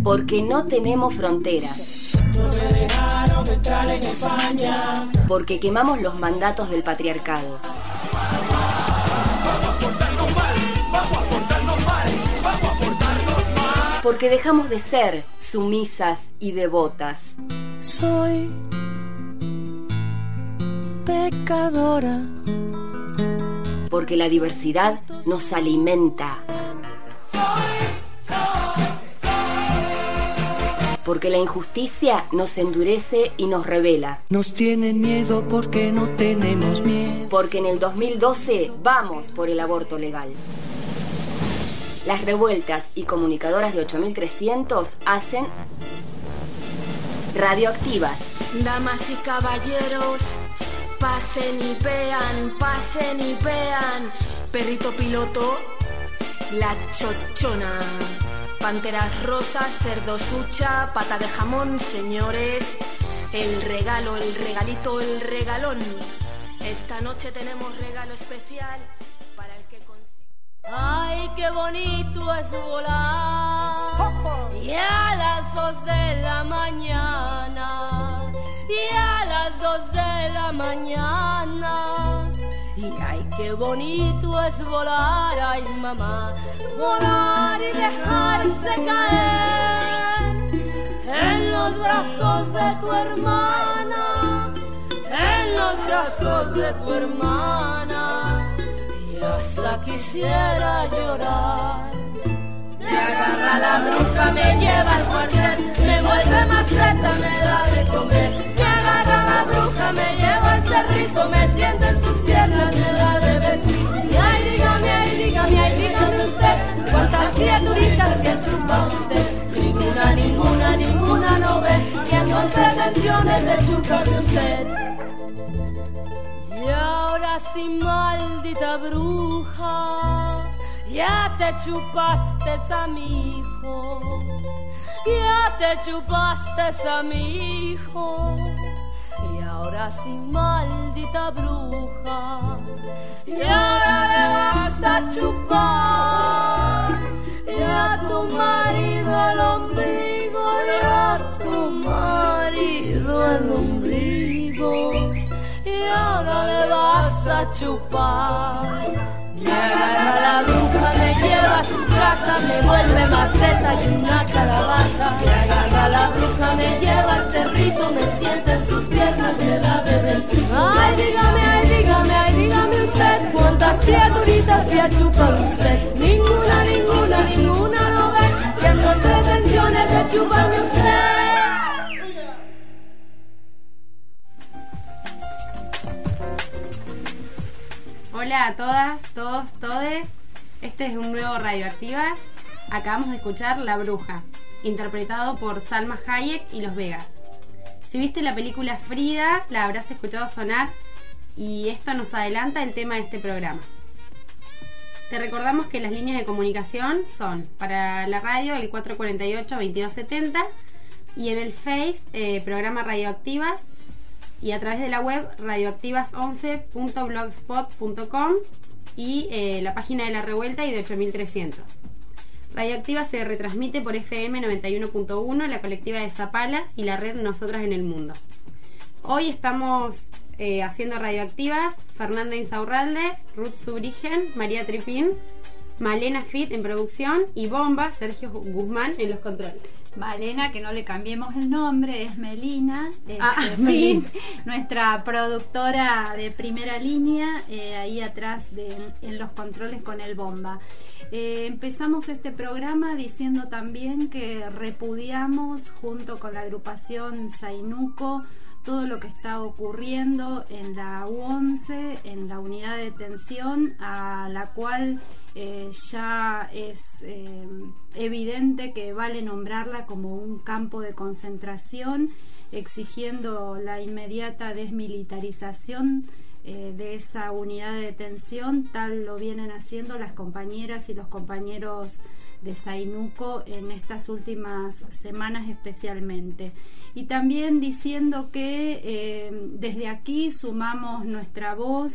Porque no tenemos fronteras. No me dejaron entrar en España. Porque quemamos los mandatos del patriarcado. Vamos a portarnos mal, vamos a portarnos mal, vamos a portarnos mal. Porque dejamos de ser sumisas y devotas. Soy pecadora. Porque la diversidad nos alimenta. Porque la injusticia nos endurece y nos revela. Nos tienen miedo porque no tenemos miedo. Porque en el 2012 vamos por el aborto legal. Las revueltas y comunicadoras de 8300 hacen Radioactivas. Damas y caballeros, pasen y vean, pasen y vean. Perrito piloto, la chochona. Panteras rosas, cerdo sucha, pata de jamón, señores. El regalo, el regalito, el regalón. Esta noche tenemos regalo especial para el que consiga. Ay, qué bonito es volar. Y a las 2 de la mañana. Y a las 2 de la mañana. Y ay, qué bonito es volar, ay mamá, volar y dejarse caer en los brazos de tu hermana, en los brazos de tu hermana. Y hasta quisiera llorar. Me agarra la bruja, me lleva al cuartel, me vuelve maceta, me da de comer. Me agarra la bruja, me lleva al cerrito, me sienta en sus piernas, me da de besito. Y ay, dígame, ay, dígame, ay, dígame usted, ¿cuántas criaturitas se ha chupado usted? Ninguna, ninguna, ninguna no ve, que ando en pretensiones de chuparme usted. Y ahora sí, maldita bruja, ya te chupaste a mi hijo, ya te chupaste a mi hijo. Y ahora sí, maldita bruja, y ahora le vas a chupar y a tu marido el ombligo, y a tu marido el ombligo, y ahora le vas a chupar. Me agarra la bruja, me lleva a su casa, me vuelve maceta y una calabaza. Me agarra la bruja, me lleva al cerrito, me sienta en sus piernas, me da bebecito. Ay, dígame, ay, dígame, ay, dígame usted, ¿cuántas criaturitas se ha chupado usted? Ninguna, ninguna, ninguna no ve, que ando en pretensiones de chuparme usted. Hola a todas, todos, todes. Este es un nuevo Radioactivas. Acabamos de escuchar La Bruja, interpretado por Salma Hayek y Los Vega. Si viste la película Frida, la habrás escuchado sonar y esto nos adelanta el tema de este programa. Te recordamos que las líneas de comunicación son para la radio el 448-2270 y en el Face programa Radioactivas, y a través de la web radioactivas11.blogspot.com y la página de La Revuelta y de 8300. Radioactivas se retransmite por FM 91.1, la colectiva de Zapala y la red Nosotras en el Mundo. Hoy estamos haciendo Radioactivas Fernanda Insaurralde, Ruth Subrigen, María Tripín, Malena Fit en producción y Bomba, Sergio Guzmán en los controles. Malena, que no le cambiemos el nombre, es Melina, nuestra productora de primera línea, ahí atrás en los controles con el Bomba. Empezamos este programa diciendo también que repudiamos junto con la agrupación Zainuco todo lo que está ocurriendo en la U11, en la unidad de detención, a la cual ya es evidente que vale nombrarla como un campo de concentración, exigiendo la inmediata desmilitarización de esa unidad de detención, tal lo vienen haciendo las compañeras y los compañeros de Zainuco en estas últimas semanas especialmente. Y también diciendo que desde aquí sumamos nuestra voz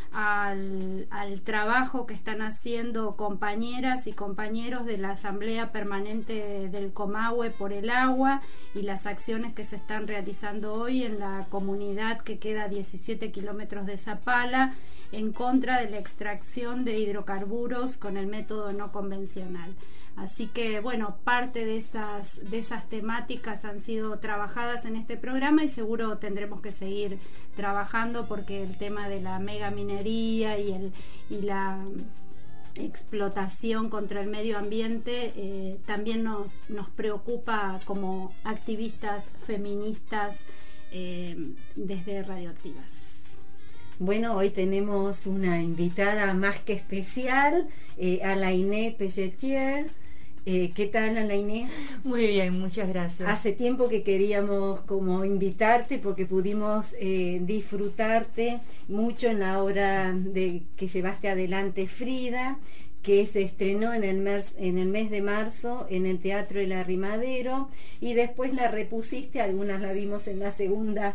al trabajo que están haciendo compañeras y compañeros de la Asamblea Permanente del Comahue por el agua y las acciones que se están realizando hoy en la comunidad que queda a 17 kilómetros de Zapala en contra de la extracción de hidrocarburos con el método no convencional. Así que, bueno, parte de esas temáticas han sido trabajadas en este programa y seguro tendremos que seguir trabajando porque el tema de la megaminería y la explotación contra el medio ambiente también nos preocupa como activistas feministas desde Radioactivas. Bueno, hoy tenemos una invitada más que especial, Alainée Pelletier. ¿Qué tal, Alainée? Muy bien, muchas gracias. Hace tiempo que queríamos como invitarte porque pudimos disfrutarte mucho en la obra que llevaste adelante, Frida, que se estrenó en el mes de marzo en el Teatro El Arrimadero y después la repusiste, algunas la vimos en la segunda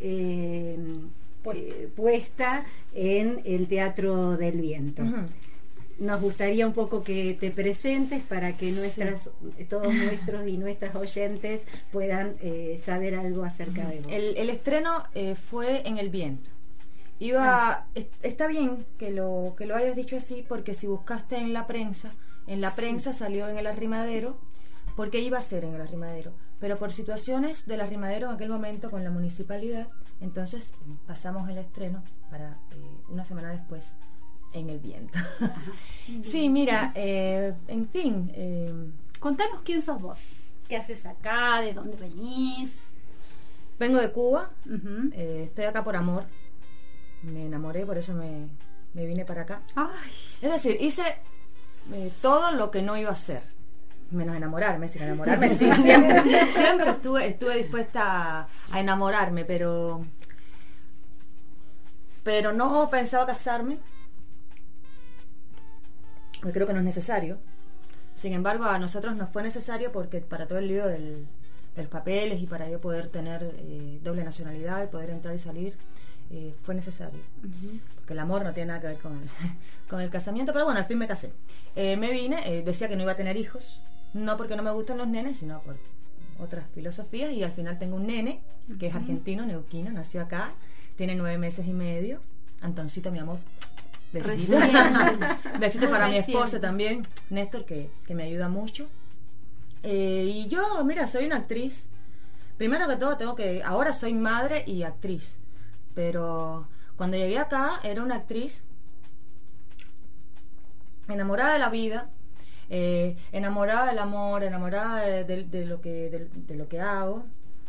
puesta en el Teatro del Viento. Uh-huh. Nos gustaría un poco que te presentes para que todos nuestros y nuestras oyentes puedan saber algo acerca de vos. El estreno fue en El Viento. Está bien que lo hayas dicho así, porque si buscaste en la prensa salió en El Arrimadero, porque iba a ser en El Arrimadero, pero por situaciones del Arrimadero en aquel momento con la municipalidad, entonces pasamos el estreno para una semana después en El Viento. Sí, mira, en fin, contanos quién sos vos, qué haces acá, de dónde venís. Vengo de Cuba. Uh-huh. Estoy acá por amor, me enamoré, por eso me vine para acá. Ay. Es decir, hice todo lo que no iba a hacer, menos enamorarme. Sin enamorarme sí, siempre estuve dispuesta a enamorarme, pero no pensaba casarme, porque creo que no es necesario. Sin embargo, a nosotros nos fue necesario porque para todo el lío de los papeles y para yo poder tener doble nacionalidad y poder entrar y salir, fue necesario. Uh-huh. Porque el amor no tiene nada que ver con el casamiento, pero bueno, al fin me casé. Me vine, decía que no iba a tener hijos, no porque no me gustan los nenes, sino por otras filosofías, y al final tengo un nene que es argentino, neuquino, nació acá, tiene 9 meses y medio. Antoncito, mi amor, besito. Besito para mi esposa también, Néstor, que me ayuda mucho. Y yo, mira, soy una actriz. Primero que todo ahora soy madre y actriz, pero cuando llegué acá era una actriz enamorada de la vida, enamorada del amor, enamorada de lo que hago.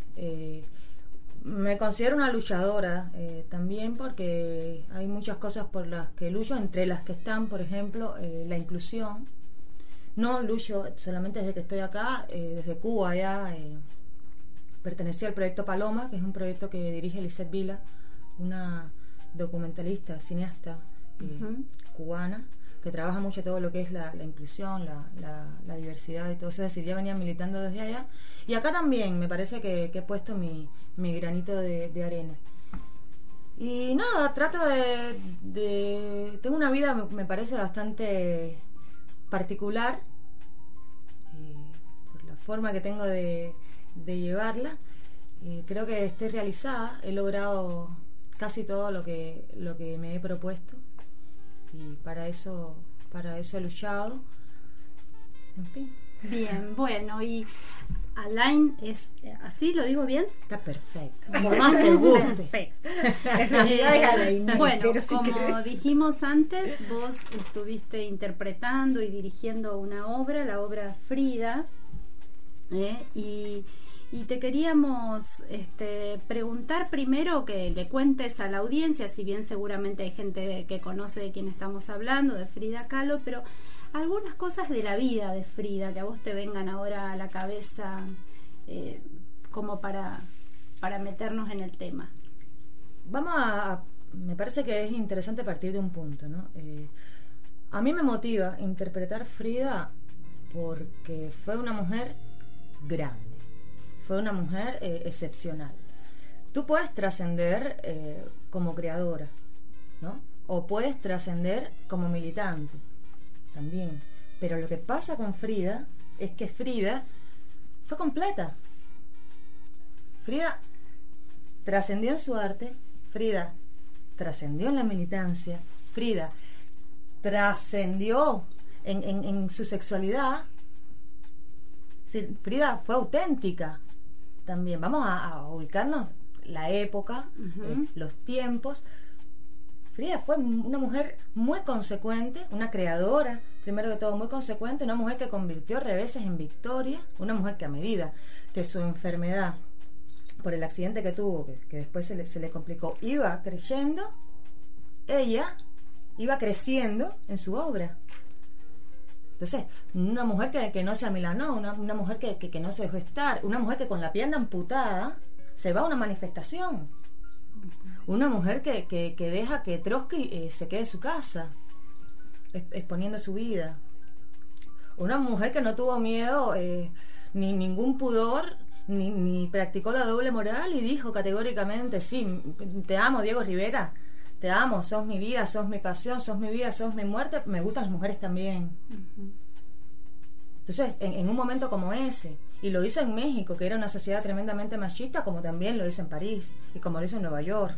Me considero una luchadora también, porque hay muchas cosas por las que lucho, entre las que están, por ejemplo, la inclusión. No lucho solamente desde que estoy acá, desde Cuba ya pertenecí al proyecto Paloma, que es un proyecto que dirige Lisette Vila, una documentalista, cineasta cubana, que trabaja mucho todo lo que es la inclusión, la diversidad y todo eso. Es decir, ya venía militando desde allá, y acá también me parece que he puesto mi granito de arena. Y nada, trato tengo una vida, me parece, bastante particular, por la forma que tengo de llevarla. Creo que estoy realizada, he logrado casi todo lo que me he propuesto, y para eso he luchado. En fin. Bien, bueno, y Alain es así, ¿lo digo bien? Está perfecto. Como más te guste. Perfecto. En realidad es Alain. Bueno, como dijimos antes, vos estuviste interpretando y dirigiendo una obra, la obra Frida, y te queríamos preguntar primero que le cuentes a la audiencia, si bien seguramente hay gente que conoce de quién estamos hablando, de Frida Kahlo, pero algunas cosas de la vida de Frida que a vos te vengan ahora a la cabeza, como para meternos en el tema. Me parece que es interesante partir de un punto, ¿no? A mí me motiva interpretar Frida porque fue una mujer grande, fue una mujer excepcional. Tú puedes trascender como creadora, ¿no? o puedes trascender como militante también. Pero lo que pasa con Frida es que Frida fue completa. Frida trascendió en su arte, Frida trascendió en la militancia, Frida trascendió en su sexualidad. Es decir, Frida fue auténtica también. Vamos a ubicarnos la época, los tiempos. Frida fue una mujer muy consecuente, una creadora, primero que todo muy consecuente, una mujer que convirtió reveses en victoria, una mujer que a medida que su enfermedad, por el accidente que tuvo, que después se le complicó, iba creyendo, ella iba creciendo en su obra. Entonces, una mujer que no se amilanó, una mujer que no se dejó estar, una mujer que con la pierna amputada se va a una manifestación, una mujer que deja que Trotsky se quede en su casa exponiendo su vida, una mujer que no tuvo miedo ni ningún pudor, ni practicó la doble moral y dijo categóricamente: sí, te amo, Diego Rivera, te amo, sos mi vida, sos mi pasión, sos mi vida, sos mi muerte, me gustan las mujeres también. Entonces, en un momento como ese, y lo hizo en México, que era una sociedad tremendamente machista, como también lo hizo en París y como lo hizo en Nueva York,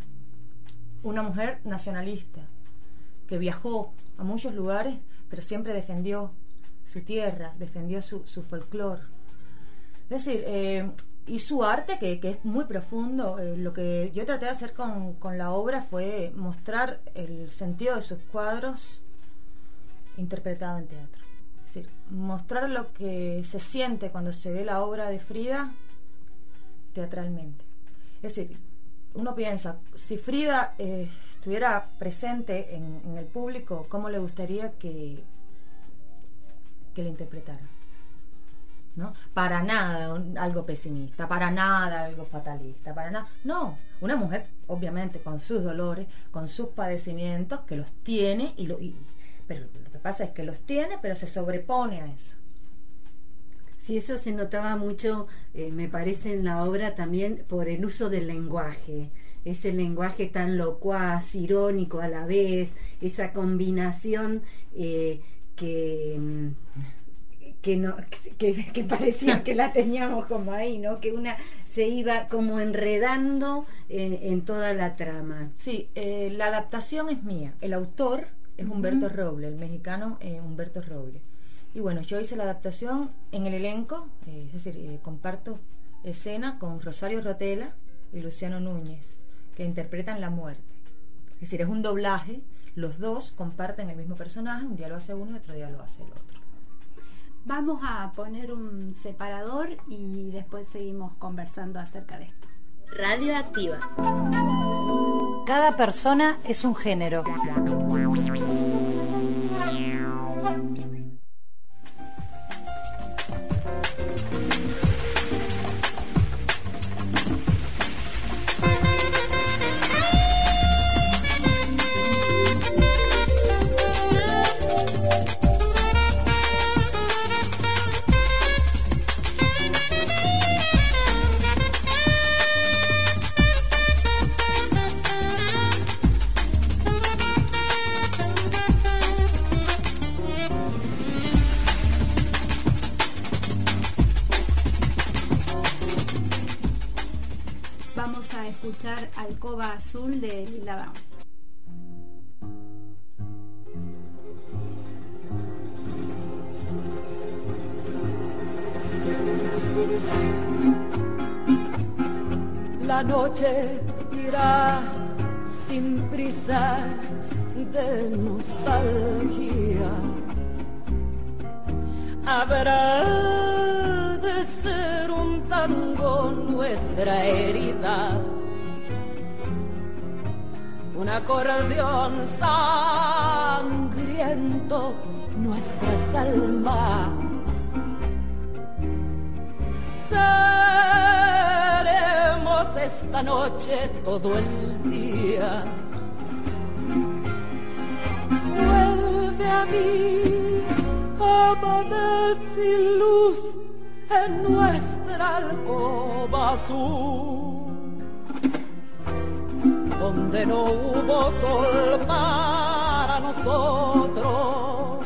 una mujer nacionalista que viajó a muchos lugares, pero siempre defendió su tierra, defendió su folclore. Es decir, y su arte, que es muy profundo. Lo que yo traté de hacer con la obra fue mostrar el sentido de sus cuadros interpretado en teatro. Es decir, mostrar lo que se siente cuando se ve la obra de Frida teatralmente. Es decir, uno piensa, si Frida estuviera presente en el público, ¿cómo le gustaría que la interpretara? ¿No? Para nada algo pesimista, para nada algo fatalista, para nada. No, una mujer obviamente con sus dolores, con sus padecimientos, que los tiene, pero lo que pasa es que los tiene, pero se sobrepone a eso. Sí, eso se notaba mucho, me parece, en la obra también por el uso del lenguaje, ese lenguaje tan locuaz, irónico a la vez, esa combinación que parecía que la teníamos como ahí, ¿no? Que una se iba como enredando en toda la trama. Sí, la adaptación es mía, el autor es Humberto Roble, el mexicano Humberto Roble. Y bueno, yo hice la adaptación en el elenco, es decir, comparto escena con Rosario Rotella y Luciano Núñez, que interpretan la muerte. Es decir, es un doblaje, los dos comparten el mismo personaje, un día lo hace uno y otro día lo hace el otro. Vamos a poner un separador y después seguimos conversando acerca de esto. Radioactivas. Cada persona es un género. Escuchar Alcoba Azul de Lila Downs. La noche irá sin prisa de nostalgia. Habrá de ser un tango nuestra herida, un acordeón sangriento nuestras almas. Seremos esta noche todo el día. Vuelve a mí, amanece sin luz en nuestra alcoba azul. donde no hubo sol para nosotros.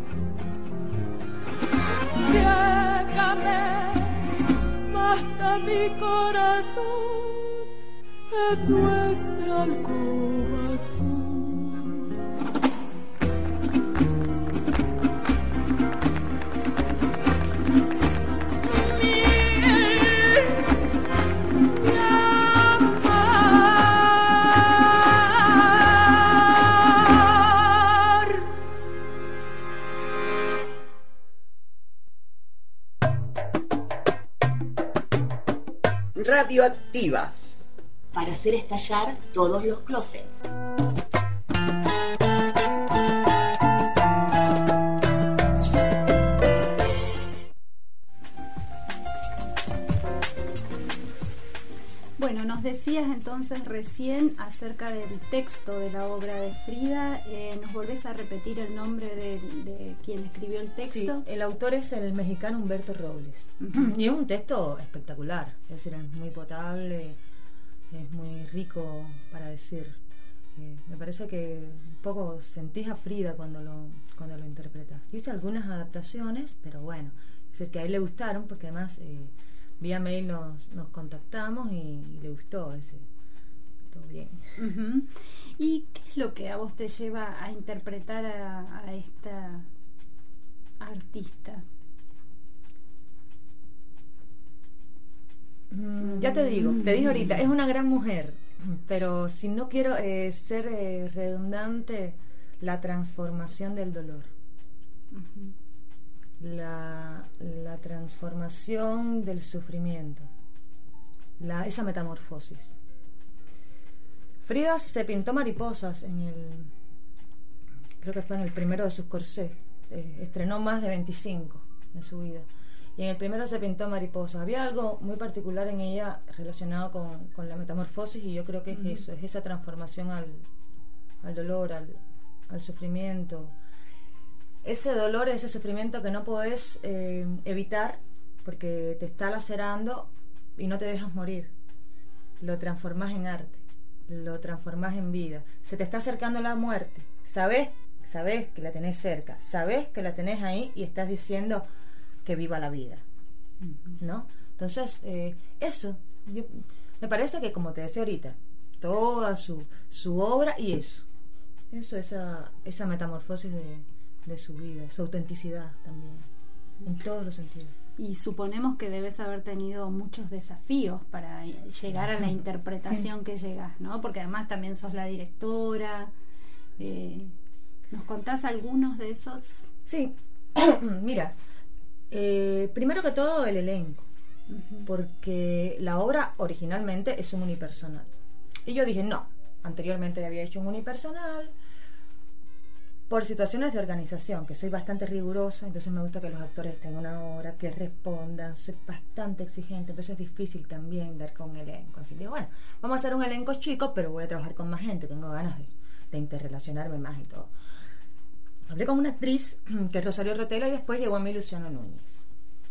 Ciégame, basta mi corazón en nuestra alcoba azul. Mi amar. Radioactivas. Para hacer estallar todos los closets. Bueno, nos decías entonces recién acerca del texto de la obra de Frida. ¿Nos volvés a repetir el nombre de quien escribió el texto? Sí, el autor es el mexicano Humberto Robles. Y es un texto espectacular, es decir, es muy potable, es muy rico para decir. Me parece que un poco sentís a Frida cuando lo interpretas. Yo hice algunas adaptaciones, pero bueno, es decir, que a él le gustaron, porque además vía mail nos contactamos y le gustó ese. Todo bien. Uh-huh. ¿Y qué es lo que a vos te lleva a interpretar a esta artista? Ya te dije ahorita, es una gran mujer, pero si no quiero ser redundante, la transformación del dolor. Uh-huh. La transformación del sufrimiento, esa metamorfosis. Frida se pintó mariposas creo que fue en el primero de sus corsés. Estrenó más de 25 en su vida, y en el primero se pintó mariposas. Había algo muy particular en ella relacionado con la metamorfosis, y yo creo que es eso, es esa transformación al dolor, al sufrimiento. Ese dolor, ese sufrimiento que no podés evitar porque te está lacerando y no te dejas morir. Lo transformás en arte, lo transformás en vida. Se te está acercando la muerte. Sabés que la tenés cerca, sabés que la tenés ahí y estás diciendo que viva la vida, ¿no? Entonces, eso, me parece que, como te decía ahorita, toda su obra y esa metamorfosis de su vida, su autenticidad también, en todos los sentidos. Y suponemos que debes haber tenido muchos desafíos para llegar a la interpretación que llegas, ¿no? Porque además también sos la directora. ¿Nos contás algunos de esos? Sí, mira, primero que todo el elenco, porque la obra originalmente es un unipersonal. Y yo dije, no, anteriormente había hecho un unipersonal, por situaciones de organización, que soy bastante rigurosa, entonces me gusta que los actores estén una hora, que respondan, soy bastante exigente, entonces es difícil también dar con un elenco. En fin, digo, bueno, vamos a hacer un elenco chico, pero voy a trabajar con más gente, tengo ganas de interrelacionarme más y todo. Hablé con una actriz, que es Rosario Rotela, y después llegó a mí Luciano Núñez.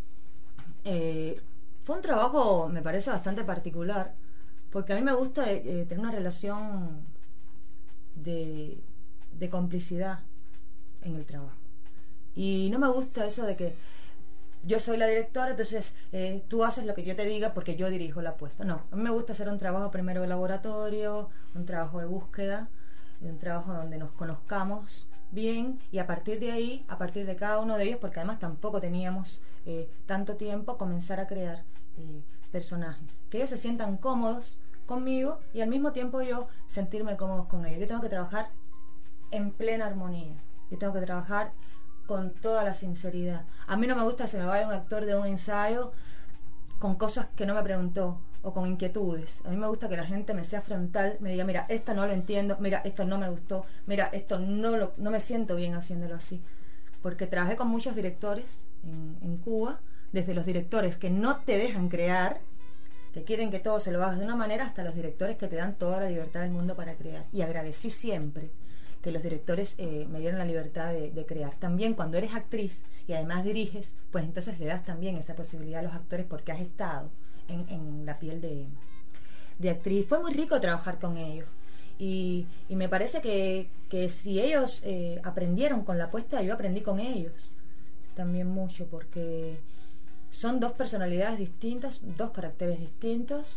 Fue un trabajo, me parece, bastante particular, porque a mí me gusta tener una relación de complicidad en el trabajo, y no me gusta eso de que yo soy la directora, entonces tú haces lo que yo te diga porque yo dirijo la apuesta. No, a mí me gusta hacer un trabajo primero de laboratorio, un trabajo de búsqueda, un trabajo donde nos conozcamos bien, y a partir de ahí, a partir de cada uno de ellos, porque además tampoco teníamos tanto tiempo, comenzar a crear personajes, que ellos se sientan cómodos conmigo y al mismo tiempo yo sentirme cómodos con ellos. Yo tengo que trabajar en plena armonía, yo tengo que trabajar con toda la sinceridad. A mí no me gusta que se me vaya un actor de un ensayo con cosas que no me preguntó o con inquietudes. A mí me gusta que la gente me sea frontal, me diga, mira, esto no lo entiendo, mira, esto no me gustó, mira, esto no me siento bien haciéndolo así. Porque trabajé con muchos directores en Cuba, desde los directores que no te dejan crear, que quieren que todo se lo hagas de una manera, hasta los directores que te dan toda la libertad del mundo para crear. Y agradecí siempre que los directores me dieron la libertad de crear. También cuando eres actriz y además diriges, pues entonces le das también esa posibilidad a los actores porque has estado en la piel de actriz. Fue muy rico trabajar con ellos. Y me parece que si ellos aprendieron con la puesta, yo aprendí con ellos también mucho, porque son dos personalidades distintas, dos caracteres distintos,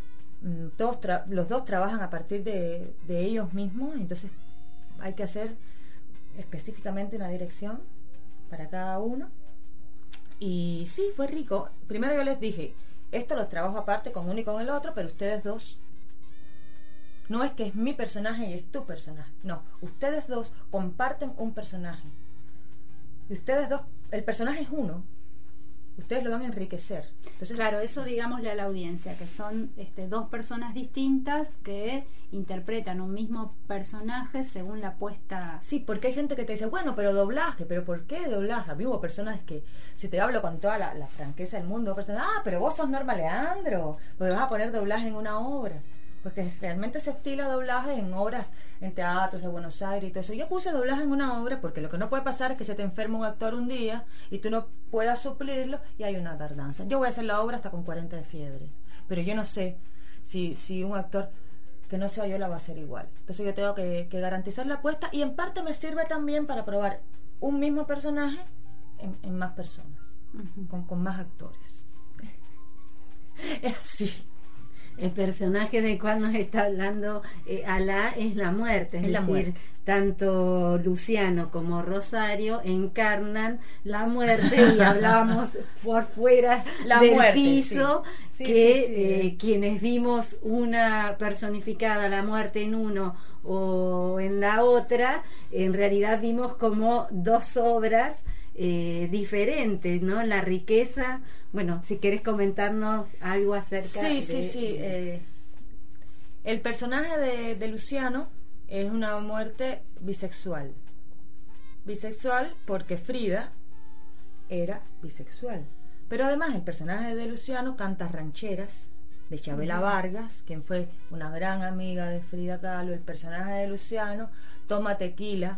los dos trabajan a partir de ellos mismos, entonces hay que hacer específicamente una dirección para cada uno. Y sí, fue rico. Primero yo les dije, esto los trabajo aparte con uno y con el otro, pero ustedes dos, no es que es mi personaje y es tu personaje, no, ustedes dos comparten un personaje, y ustedes dos, el personaje es uno, ustedes lo van a enriquecer. Entonces, claro, eso digámosle a la audiencia, que son dos personas distintas que interpretan un mismo personaje según la puesta. Sí, porque hay gente que te dice, bueno, pero doblaje, pero ¿por qué doblaje? A mí hubo personas que, si te hablo con toda la franqueza del mundo, personas, pero vos sos Norma Leandro, porque vas a poner doblaje en una obra. Porque realmente se estila doblaje en obras, en teatros de Buenos Aires y todo eso. Yo puse doblaje en una obra porque lo que no puede pasar es que se te enferma un actor un día y tú no puedas suplirlo y hay una tardanza. Yo voy a hacer la obra hasta con 40 de fiebre, pero yo no sé si un actor que no sea yo la va a hacer igual. Entonces yo tengo que garantizar la apuesta, y en parte me sirve también para probar un mismo personaje en más personas, con más actores. Es así. El personaje del cual nos está hablando Alá es la muerte, es decir, muerte. Tanto Luciano como Rosario encarnan la muerte, y hablábamos por fuera del muerte, piso, sí. Que quienes vimos una personificada, la muerte en uno o en la otra, en realidad vimos como dos obras diferentes, ¿no? La riqueza. Bueno, si querés comentarnos algo acerca de... El personaje de Luciano es una muerte bisexual. Bisexual porque Frida era bisexual. Pero además el personaje de Luciano canta rancheras de Chabela Vargas, quien fue una gran amiga de Frida Kahlo. El personaje de Luciano toma tequila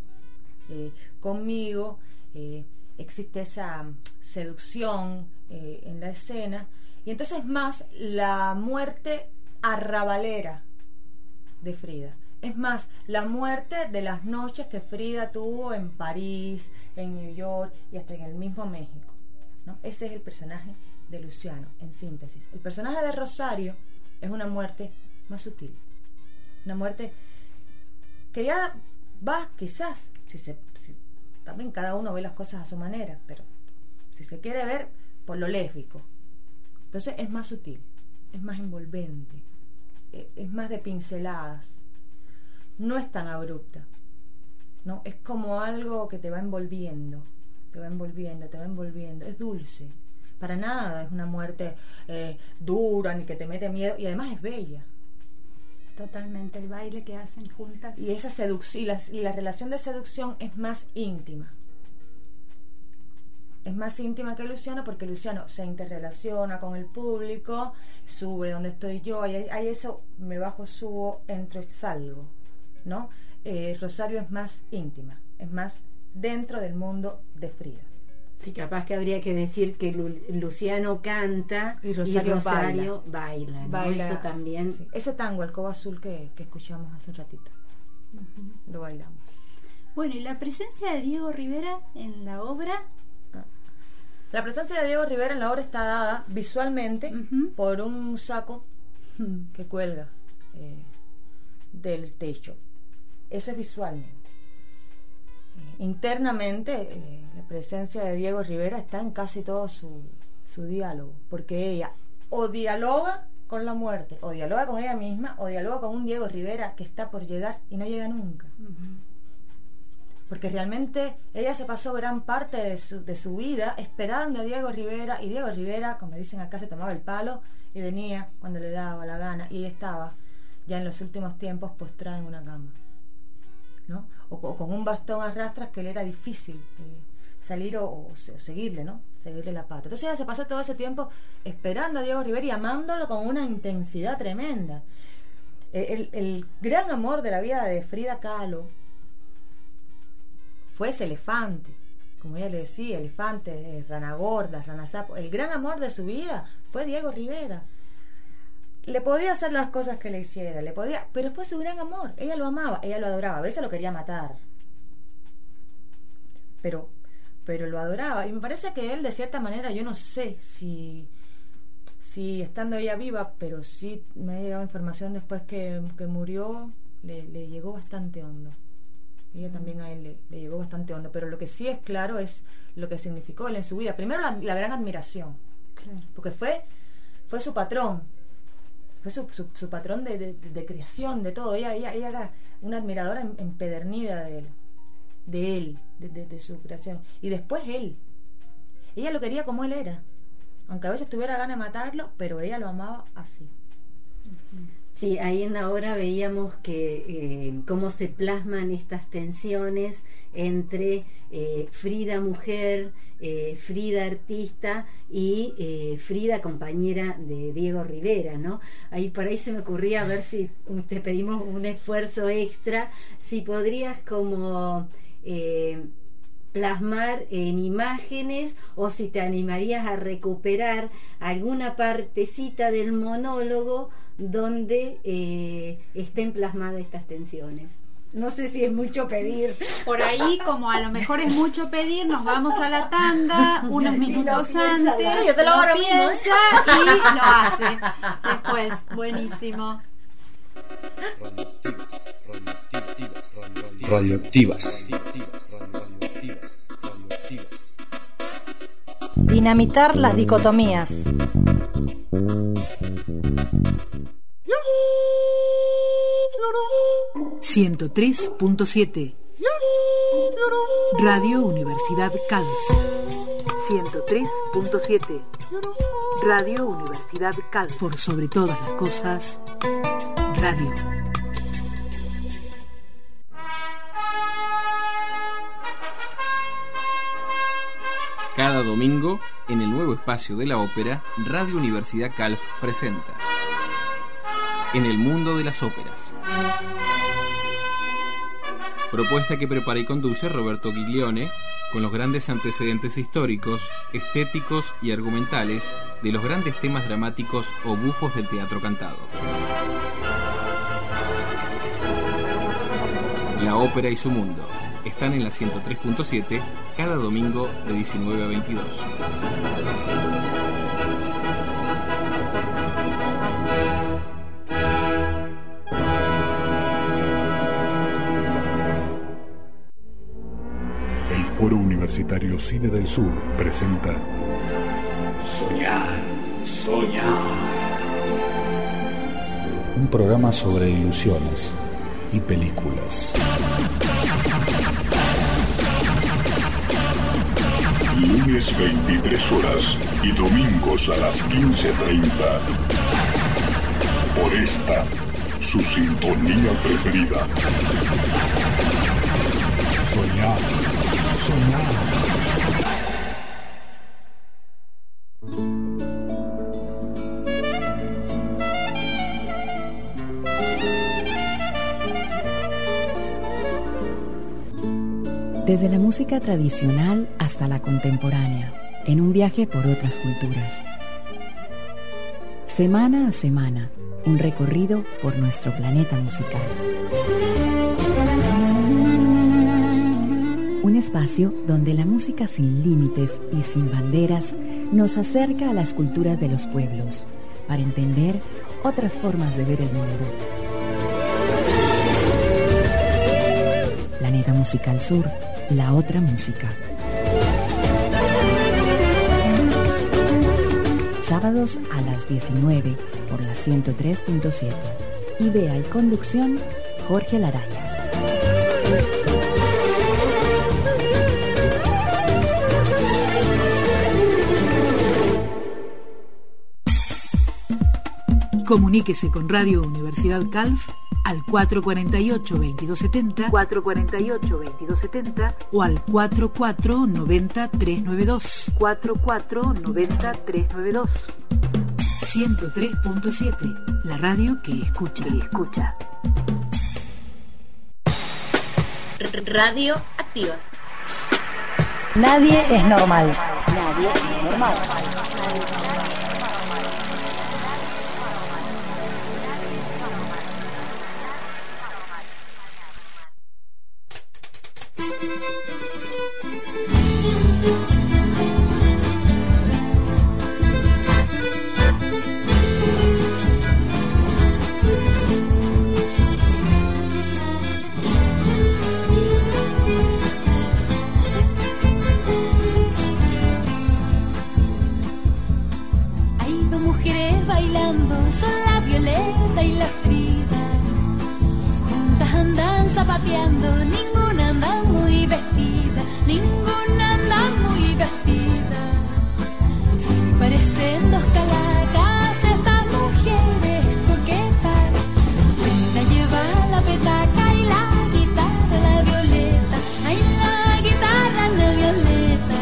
conmigo. Existe esa seducción en la escena, y entonces más la muerte arrabalera de Frida, es más la muerte de las noches que Frida tuvo en París, en New York y hasta en el mismo México, ¿no? Ese es el personaje de Luciano, en síntesis. El personaje de Rosario es una muerte más sutil, una muerte que ya va, quizás, si también cada uno ve las cosas a su manera, pero si se quiere ver por lo lésbico, entonces es más sutil, es más envolvente, es más de pinceladas, no es tan abrupta, ¿no? Es como algo que te va envolviendo, es dulce, para nada es una muerte dura ni que te mete miedo, y además es bella. Totalmente, el baile que hacen juntas. Y esa seducción, y la relación de seducción es más íntima. Es más íntima que Luciano, porque Luciano se interrelaciona con el público, sube donde estoy yo, y hay eso, me bajo, subo, entro y salgo, ¿no? Rosario es más íntima, es más dentro del mundo de Frida. Sí, capaz que habría que decir que Luciano canta y Rosario baila, ¿no? Baila, eso también. Sí. Ese tango, Alcoba Azul, que escuchamos hace un ratito, lo bailamos. Bueno, ¿y la presencia de Diego Rivera en la obra? La presencia de Diego Rivera en la obra está dada visualmente por un saco que cuelga del techo. Eso es visualmente. Internamente la presencia de Diego Rivera está en casi todo su diálogo, porque ella o dialoga con la muerte, o dialoga con ella misma, o dialoga con un Diego Rivera que está por llegar y no llega nunca, porque realmente ella se pasó gran parte de su vida esperando a Diego Rivera, y Diego Rivera, como dicen acá, se tomaba el palo y venía cuando le daba la gana, y ella estaba ya en los últimos tiempos postrada en una cama, ¿no? O con un bastón a rastras que le era difícil salir o seguirle, ¿no? Seguirle la pata. Entonces ella se pasó todo ese tiempo esperando a Diego Rivera y amándolo con una intensidad tremenda. El gran amor de la vida de Frida Kahlo fue ese elefante, como ella le decía, elefante, rana gorda, rana sapo. El gran amor de su vida fue Diego Rivera. le podía hacer las cosas que le hiciera, pero fue su gran amor. Ella lo amaba, ella lo adoraba. A veces lo quería matar, pero lo adoraba. Y me parece que él, de cierta manera, yo no sé si estando ella viva, pero sí me ha llegado información después que murió, le llegó bastante hondo. Ella también a él le llegó bastante hondo. Pero lo que sí es claro es lo que significó él en su vida. Primero la gran admiración, claro, porque fue su patrón, fue su patrón de creación, de todo. Ella era una admiradora empedernida de él, de su creación. Y después ella lo quería como él era, aunque a veces tuviera ganas de matarlo, pero ella lo amaba así. Sí, ahí en la obra veíamos que cómo se plasman estas tensiones entre Frida mujer, Frida artista y Frida compañera de Diego Rivera, ¿no? Por ahí se me ocurría a ver si te pedimos un esfuerzo extra, si podrías como plasmar en imágenes, o si te animarías a recuperar alguna partecita del monólogo donde estén plasmadas estas tensiones. No sé si es mucho pedir. Por ahí, como a lo mejor es mucho pedir, nos vamos a la tanda unos minutos antes. Yo te lo hago ahora mismo, y lo hace después. Buenísimo. Radioactivas. Dinamitar las dicotomías. 103.7 Radio Universidad Caldas. 103.7 Radio Universidad Caldas. Por sobre todas las cosas, radio. Cada domingo, en el nuevo espacio de la ópera, Radio Universidad Calf presenta En el mundo de las óperas. Propuesta que prepara y conduce Roberto Giglione, con los grandes antecedentes históricos, estéticos y argumentales de los grandes temas dramáticos o bufos del teatro cantado. La ópera y su mundo están en la 103.7 cada domingo de 19 a 22. El Foro Universitario Cine del Sur presenta Soñar, soñar. Un programa sobre ilusiones y películas. Lunes 23 horas y domingos a las 15:30. Por esta, su sintonía preferida. Soñar, soñar. Desde la música tradicional hasta la contemporánea, en un viaje por otras culturas. Semana a semana, un recorrido por nuestro planeta musical. Un espacio donde la música sin límites y sin banderas nos acerca a las culturas de los pueblos, para entender otras formas de ver el mundo. Planeta Musical Sur. La otra música. Sábados a las 19 por la 103.7. Idea y conducción, Jorge Laraya. Comuníquese con Radio Universidad Calf al 448-2270, 448-2270 o al 4490-392, 4490-392. 103.7, la radio que escucha. Radio Activas. Nadie es normal. Nadie es normal. dos mujeres bailando son la Violeta y la Frida. Juntas andan zapateando, ninguna anda muy vestida, ninguna anda muy vestida. Si parecen dos calacas estas mujeres coquetas. Frida lleva la petaca y la guitarra la Violeta, ay la guitarra la Violeta.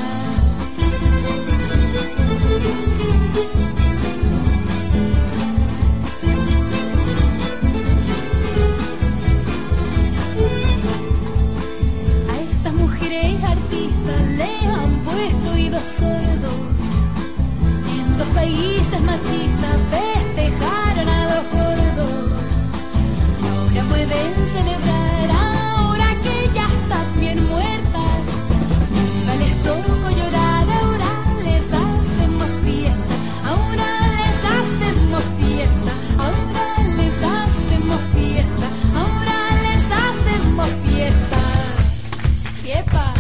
A estas mujeres artistas le han puesto oídos sordos. En dos países machistas festejaron a los gordos. Y ahora pueden celebrar, ahora que ya están bien muertas. Nunca les tocó llorar, ahora les hacemos fiesta. Ahora les hacemos fiesta. Ahora les hacemos fiesta. Ahora les hacemos fiesta. ¡Yepa!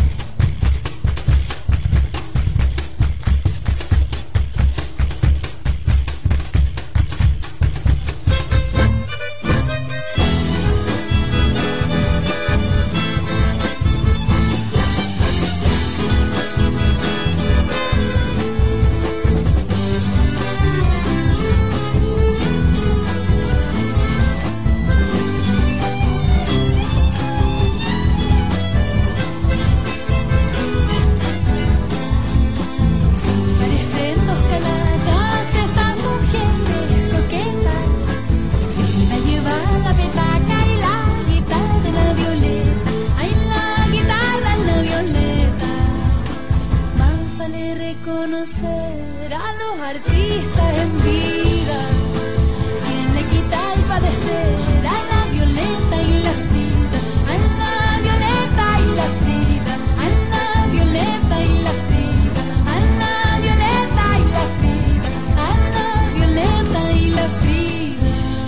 Parecen dos calacas estas mujeres coquetas. Frida lleva la petaca y la guitarra la Violeta, ay la guitarra la Violeta. Más vale reconocer a los artistas en vida. Quien le quita el padecer a la Violeta y la Frida, a la Violeta y la Frida, a la Violeta y la Frida, a la Violeta y la Frida, a la Violeta y la Frida.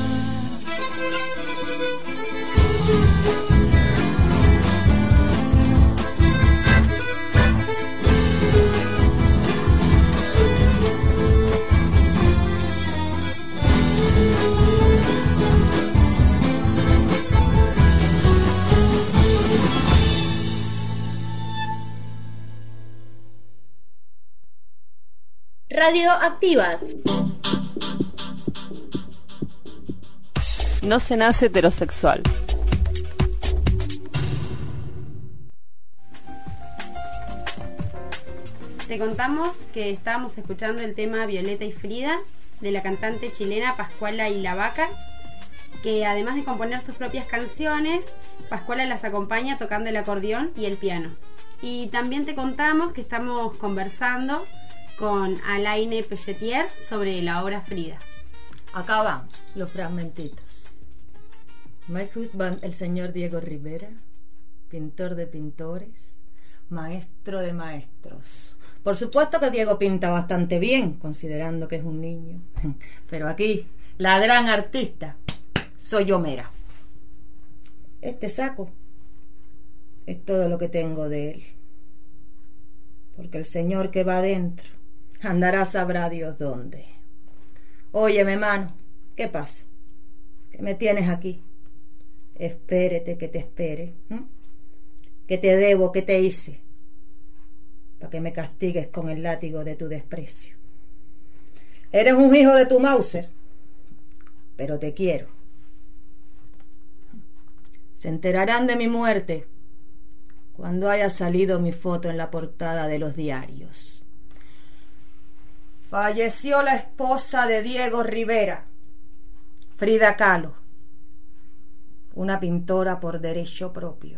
Radioactivas. No se nace heterosexual. Te contamos que estábamos escuchando el tema Violeta y Frida de la cantante chilena Pascuala y la Vaca, que además de componer sus propias canciones, Pascuala las acompaña tocando el acordeón y el piano. Y también te contamos que estamos conversando con Alaine Pelletier sobre la obra Frida. Acá van los fragmentitos. My husband, el señor Diego Rivera, pintor de pintores, maestro de maestros. Por supuesto que Diego pinta bastante bien, considerando que es un niño. Pero aquí, la gran artista, soy Homera. Este saco es todo lo que tengo de él. Porque el señor que va adentro andará sabrá Dios dónde. Óyeme, mano, ¿qué pasa? ¿Qué me tienes aquí? Espérete que te espere. ¿Qué te debo? ¿Qué te hice? Para que me castigues con el látigo de tu desprecio. Eres un hijo de tu Mauser, pero te quiero. Se enterarán de mi muerte cuando haya salido mi foto en la portada de los diarios. Falleció la esposa de Diego Rivera, Frida Kahlo, una pintora por derecho propio.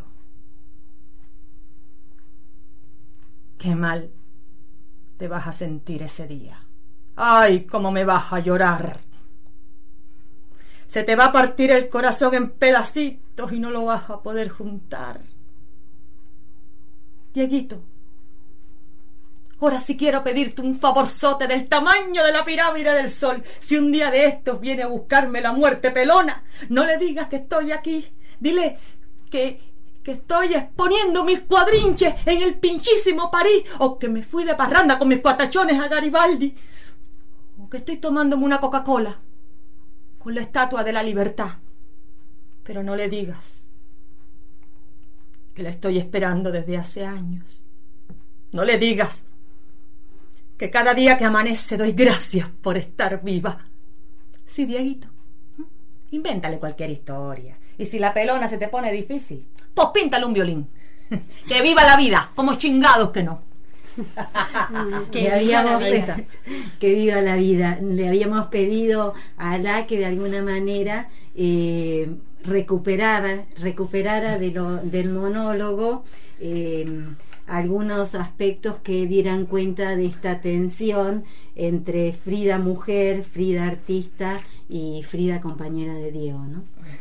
Qué mal te vas a sentir ese día. ¡Ay, cómo me vas a llorar! Se te va a partir el corazón en pedacitos y no lo vas a poder juntar. Dieguito, ahora sí quiero pedirte un favorzote del tamaño de la pirámide del Sol. Si un día de estos viene a buscarme la muerte pelona, no le digas que estoy aquí. Dile que estoy exponiendo mis cuadrinches en el pinchísimo París, o que me fui de parranda con mis patachones a Garibaldi, o que estoy tomándome una Coca-Cola con la estatua de la libertad. Pero no le digas que la estoy esperando desde hace años. No le digas que cada día que amanece doy gracias por estar viva. Sí, Dieguito, invéntale cualquier historia. Y si la pelona se te pone difícil, pues píntale un violín. ¡Que viva la vida! Como chingados que no. Que viva la vida. Le habíamos pedido a Alá que de alguna manera recuperara del monólogo algunos aspectos que dieran cuenta de esta tensión entre Frida mujer, Frida artista y Frida compañera de Diego, ¿no?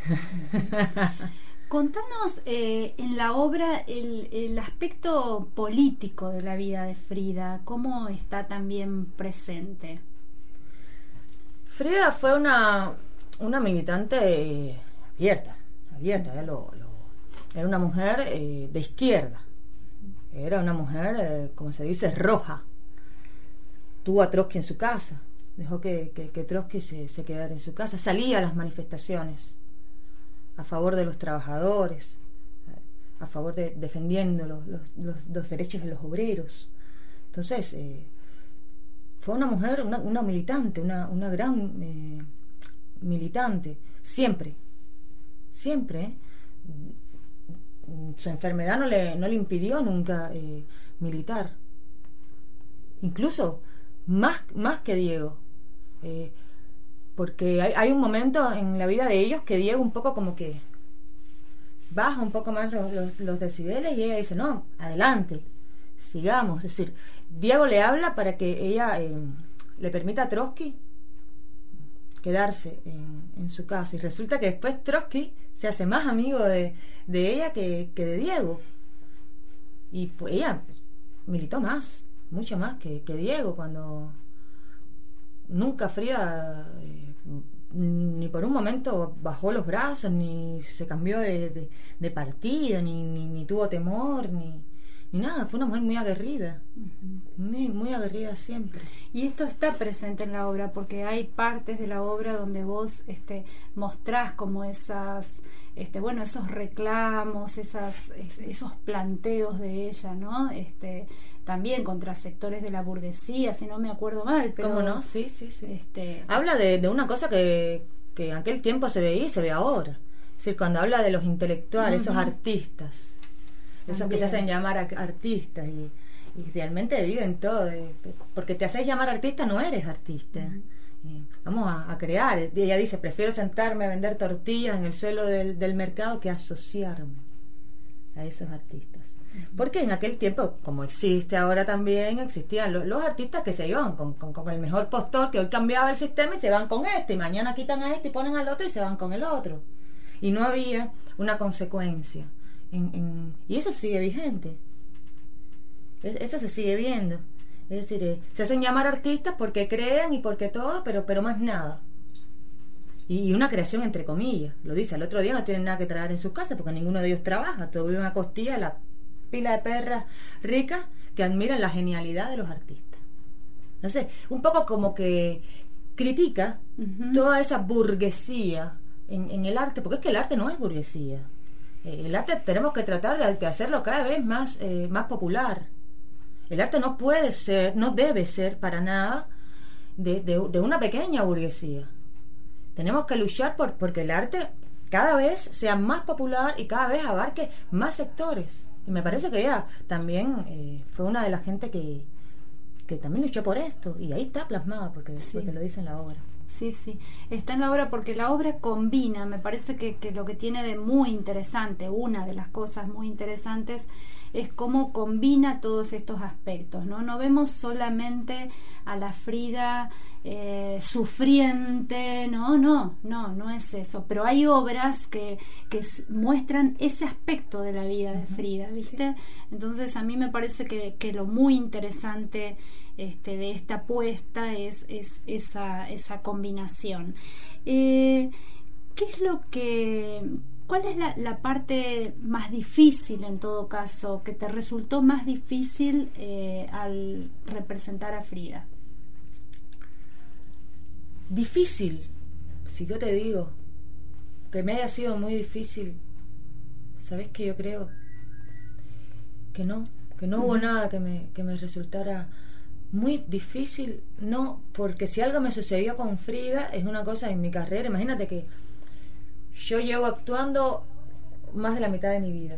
Contanos en la obra el aspecto político de la vida de Frida, ¿cómo está también presente? Frida fue una militante abierta, era una mujer de izquierda, era una mujer, como se dice, roja. Tuvo a Trotsky en su casa, dejó que Trotsky se quedara en su casa, salía a las manifestaciones a favor de los trabajadores, a favor de defendiendo los derechos de los obreros. Entonces fue una mujer, una militante, una gran militante, siempre su enfermedad no le impidió nunca militar, incluso más que Diego, porque hay un momento en la vida de ellos que Diego un poco como que baja un poco más los decibeles y ella dice, no, adelante, sigamos. Es decir, Diego le habla para que ella le permita a Trotsky quedarse en su casa, y resulta que después Trotsky se hace más amigo de ella que de Diego, y ella militó mucho más que Diego, cuando nunca Frida ni por un momento bajó los brazos, ni se cambió de partido, ni tuvo temor, ni nada. Fue una mujer muy aguerrida, muy aguerrida siempre. Y esto está presente en la obra, porque hay partes de la obra donde vos mostrás como esas esos reclamos, esos planteos de ella, ¿no? También contra sectores de la burguesía, si no me acuerdo mal, pero ¿cómo no? Sí. Habla de una cosa que en aquel tiempo se veía y se ve ahora. Es decir, cuando habla de los intelectuales, esos artistas, esos que se hacen llamar artistas, y realmente viven todo, porque te haces llamar artista, no eres artista. Vamos a crear. Ella dice, prefiero sentarme a vender tortillas en el suelo del mercado que asociarme a esos artistas. Porque en aquel tiempo, como existe ahora también, existían los artistas que se iban con el mejor postor, que hoy cambiaba el sistema y se van con este, y mañana quitan a este y ponen al otro y se van con el otro, y no había una consecuencia y eso sigue vigente, eso se sigue viendo. Es decir, se hacen llamar artistas porque crean y porque todo, pero más nada. Y una creación entre comillas, lo dice, al otro día no tienen nada que traer en sus casas porque ninguno de ellos trabaja, todos viven a costilla de la pila de perras ricas que admiran la genialidad de los artistas. Entonces, un poco como que critica toda esa burguesía en el arte, porque es que el arte no es burguesía. El arte tenemos que tratar de hacerlo cada vez más popular. El arte no puede ser, no debe ser para nada de una pequeña burguesía. Tenemos que luchar porque el arte cada vez sea más popular y cada vez abarque más sectores. Y me parece que ella también fue una de las gente que también luchó por esto, y ahí está plasmada porque lo dice en la obra. Sí, está en la obra porque la obra combina, me parece que lo que tiene de muy interesante, una de las cosas muy interesantes es cómo combina todos estos aspectos, ¿no? No vemos solamente a la Frida sufriente, no es eso, pero hay obras que muestran ese aspecto de la vida de Frida, ¿viste? Sí. Entonces a mí me parece que lo muy interesante de esta apuesta es esa combinación. ¿Cuál es la parte más difícil, en todo caso, que te resultó más difícil al representar a Frida? difícil, si yo te digo que me haya sido muy difícil, ¿sabes qué? Yo creo que no hubo nada que me resultara muy difícil, no, porque si algo me sucedió con Frida es una cosa en mi carrera. Imagínate que yo llevo actuando más de la mitad de mi vida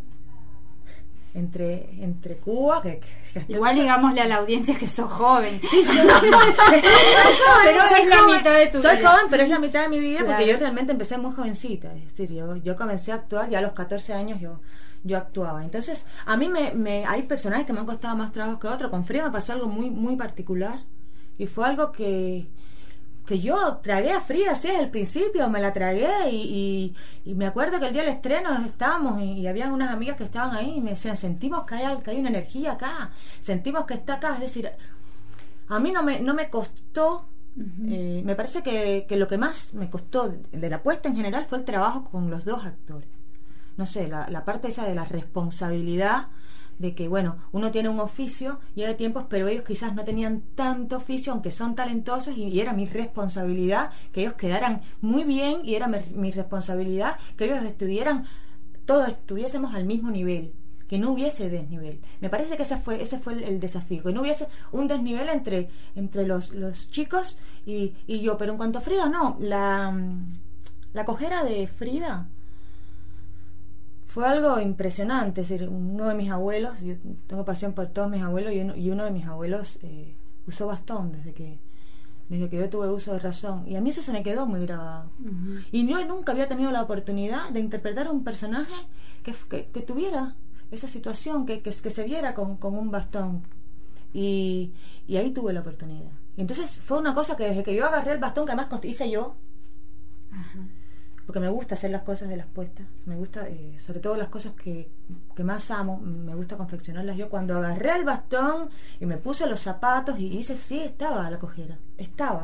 entre Cuba, que igual digámosle a la audiencia que sos joven. Sí, soy pero es la mitad de tu vida. Soy joven, pero es la mitad de mi vida, claro. Porque yo realmente empecé muy jovencita. Es decir, yo comencé a actuar ya a los 14 años. Yo actuaba. Entonces, a mí hay personajes que me han costado más trabajo que otros. Con Frida me pasó algo muy, muy particular. Y fue algo que yo tragué a Frida así desde el principio, me la tragué y me acuerdo que el día del estreno estábamos y había unas amigas que estaban ahí y me decían, sentimos que hay una energía acá, sentimos que está acá. Es decir, a mí no me costó. Me parece que lo que más me costó de la puesta en general fue el trabajo con los dos actores. No sé, la parte esa de la responsabilidad de que, bueno, uno tiene un oficio y hay tiempos, pero ellos quizás no tenían tanto oficio, aunque son talentosos, y era mi responsabilidad que ellos quedaran muy bien, y era mi responsabilidad que ellos todos estuviésemos al mismo nivel, que no hubiese desnivel. Me parece que ese fue el desafío, que no hubiese un desnivel entre los chicos y yo. Pero en cuanto a Frida, no, la cojera de Frida fue algo impresionante. Es decir, uno de mis abuelos, yo tengo pasión por todos mis abuelos, y uno de mis abuelos usó bastón desde que yo tuve uso de razón, y a mí eso se me quedó muy grabado. Y yo nunca había tenido la oportunidad de interpretar a un personaje que tuviera esa situación, que se viera con un bastón, y ahí tuve la oportunidad. Y entonces fue una cosa que desde que yo agarré el bastón, que además hice yo, porque me gusta hacer las cosas de las puestas, me gusta, sobre todo las cosas que más amo, me gusta confeccionarlas yo. Cuando agarré el bastón y me puse los zapatos y hice, sí, estaba la cojera, estaba.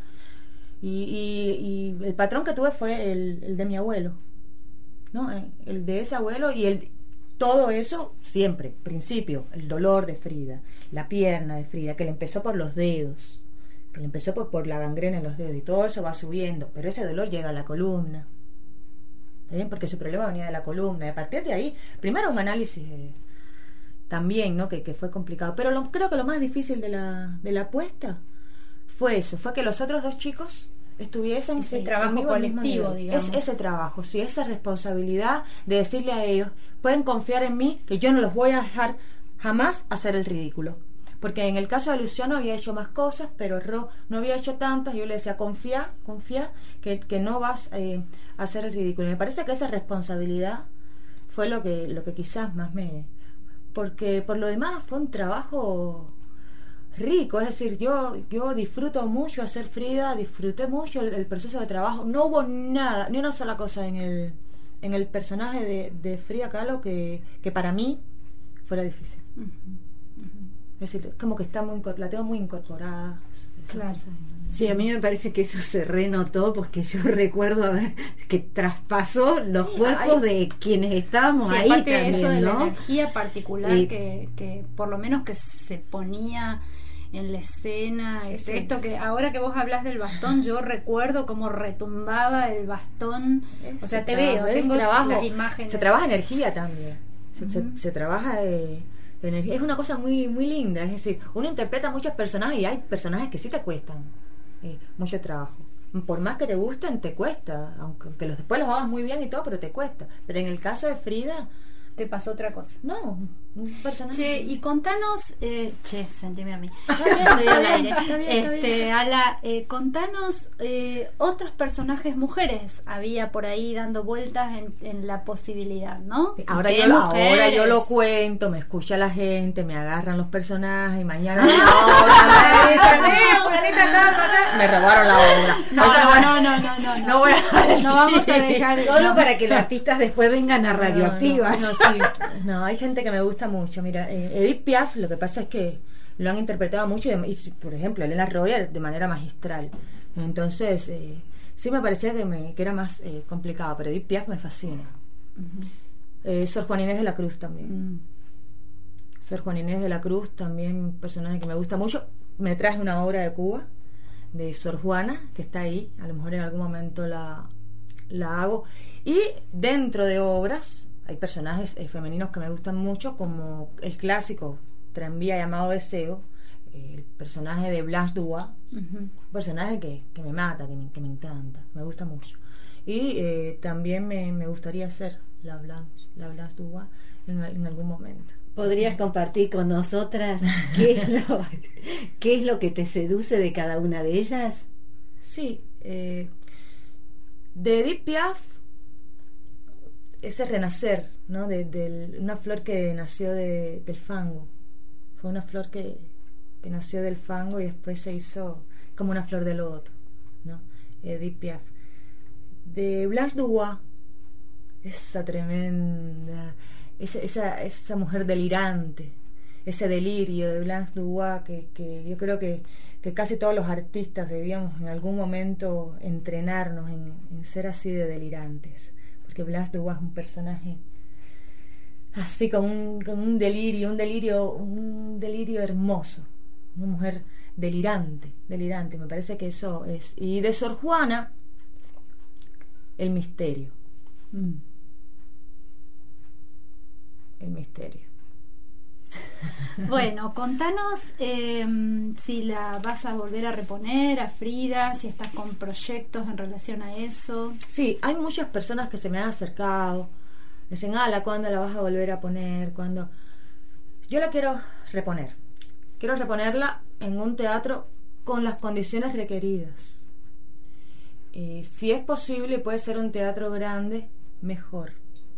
Y el patrón que tuve fue el de mi abuelo, ¿no? El de ese abuelo, y todo eso siempre, principio, el dolor de Frida, la pierna de Frida, que le empezó por los dedos, que le empezó por la gangrena en los dedos, y todo eso va subiendo, pero ese dolor llega a la columna, ¿está bien? Porque su problema venía de la columna, y a partir de ahí, primero un análisis también, ¿no? Que fue complicado, pero creo que lo más difícil de la apuesta fue eso, fue que los otros dos chicos estuviesen ese trabajo colectivo, digamos. Ese trabajo, sí, esa responsabilidad de decirle a ellos, pueden confiar en mí, que yo no los voy a dejar jamás hacer el ridículo. Porque en el caso de Luciano había hecho más cosas, pero Ro no había hecho tantas. Yo le decía, confía que no vas a hacer el ridículo. Y me parece que esa responsabilidad fue lo que quizás más porque por lo demás fue un trabajo rico. Es decir, yo disfruto mucho hacer Frida, disfruté mucho el proceso de trabajo. No hubo nada, ni una sola cosa en el personaje de Frida Kahlo que para mí fuera difícil. Es decir, como que la tengo muy incorporada. Claro. Sí, a mí me parece que eso se renotó, porque yo recuerdo que traspasó los cuerpos de quienes estábamos ahí también, eso de ¿no? la energía particular que por lo menos que se ponía en la escena, esto que ahora que vos hablas del bastón, yo recuerdo cómo retumbaba el bastón. O sea, te veo, tengo las imágenes. Se trabaja energía también, se trabaja energía. Es una cosa muy, muy linda. Es decir, uno interpreta muchos personajes y hay personajes que sí te cuestan mucho trabajo. Por más que te gusten, te cuesta, aunque después los hagas muy bien y todo, pero te cuesta. Pero en el caso de Frida, te pasó otra cosa. No, un personaje. Che, y contanos, sentime a mí. Contanos otros personajes mujeres había por ahí dando vueltas en la posibilidad, ¿no? Ahora yo lo cuento, me escucha la gente, me agarran los personajes y mañana me robaron la obra. No voy a no vamos a dejar solo para que los artistas después vengan a Radioactivas. No, hay gente que me gusta mucho. Mira, Edith Piaf, lo que pasa es que lo han interpretado mucho, y por ejemplo Elena Roger de manera magistral. Entonces sí me parecía que era más complicado, pero Edith Piaf me fascina. Sor Juana Inés de la Cruz también. Sor Juana Inés de la Cruz también, un personaje que me gusta mucho. Me traje una obra de Cuba, de Sor Juana, que está ahí, a lo mejor en algún momento la hago. Y dentro de obras hay personajes femeninos que me gustan mucho, como el clásico Tranvía llamado Deseo, el personaje de Blanche Dubois, un personaje que me mata, que me encanta, me gusta mucho. Y también me gustaría hacer la Blanche Dubois en algún momento. ¿Podrías compartir con nosotras qué es lo que te seduce de cada una de ellas? Sí, de Edith Piaf, ese renacer, ¿no? De una flor que nació del fango. Fue una flor que nació del fango y después se hizo como una flor de loto, ¿no? Edith Piaf. De Blanche Dubois, esa tremenda, esa mujer delirante, ese delirio de Blanche Dubois que yo creo que casi todos los artistas debíamos en algún momento entrenarnos en ser así de delirantes, porque Blanche Dubois es un personaje así con un delirio hermoso, una mujer delirante, me parece que eso es. Y de Sor Juana, el misterio. El misterio. Bueno, contanos si la vas a volver a reponer a Frida, si estás con proyectos en relación a eso. Sí, hay muchas personas que se me han acercado, me dicen, ¿cuándo la vas a volver a poner? ¿Cuándo? Yo la quiero reponer. Quiero reponerla en un teatro con las condiciones requeridas. Si es posible, puede ser un teatro grande, mejor.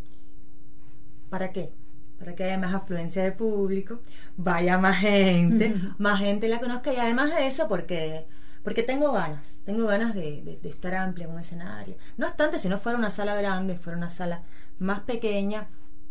¿Para qué? Para que haya más afluencia de público, vaya más gente la conozca, y además de eso porque tengo ganas de estar amplia en un escenario. No obstante, si no fuera una sala grande, fuera una sala más pequeña,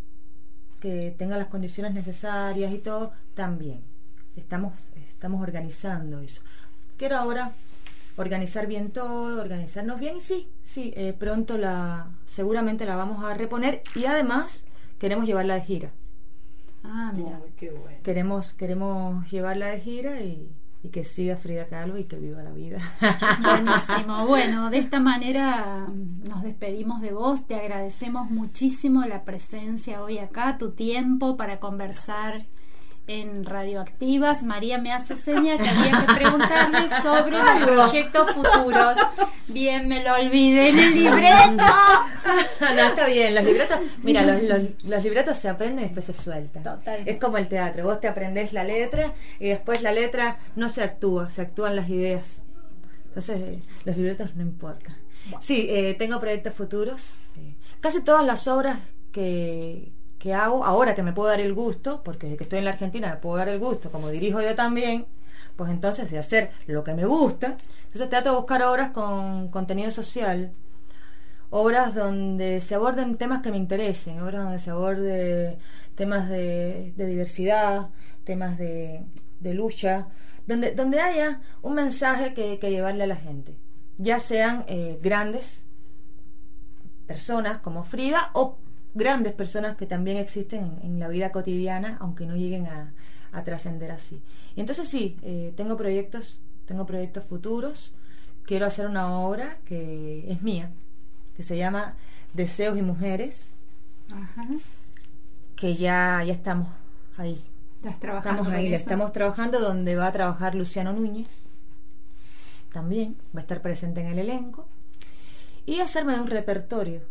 que tenga las condiciones necesarias y todo, también estamos organizando eso. Quiero ahora organizar bien todo, organizarnos bien, y sí, pronto seguramente la vamos a reponer, y además queremos llevarla de gira. Mira, qué bueno. Queremos llevarla de gira y que siga Frida Kahlo y que viva la vida. Buenísimo. Bueno, de esta manera nos despedimos de vos. Te agradecemos muchísimo la presencia hoy acá, tu tiempo para conversar en Radioactivas. María me hace seña que había que preguntarle sobre los proyectos futuros. Bien, me lo olvidé en el libreto. No, está bien, los libretos, mira, los libretos se aprenden y después se sueltan. Totalmente. Es como el teatro, vos te aprendés la letra y después la letra no se actúa, se actúan las ideas. Entonces los libretos no importan. Sí, tengo proyectos futuros. Casi todas las obras que hago, ahora que me puedo dar el gusto, porque desde que estoy en la Argentina me puedo dar el gusto, como dirijo yo también, pues entonces de hacer lo que me gusta, entonces trato de buscar obras con contenido social, obras donde se aborden temas que me interesen, obras donde se aborde temas de diversidad, temas de lucha, donde haya un mensaje que llevarle a la gente, ya sean grandes personas como Frida o grandes personas que también existen en la vida cotidiana, aunque no lleguen a trascender así. Y entonces sí, tengo proyectos futuros. Quiero hacer una obra que es mía, que se llama Deseos y Mujeres. Ajá. Que ya estamos ahí. Estamos trabajando, donde va a trabajar Luciano Núñez, también va a estar presente en el elenco, y hacerme de un repertorio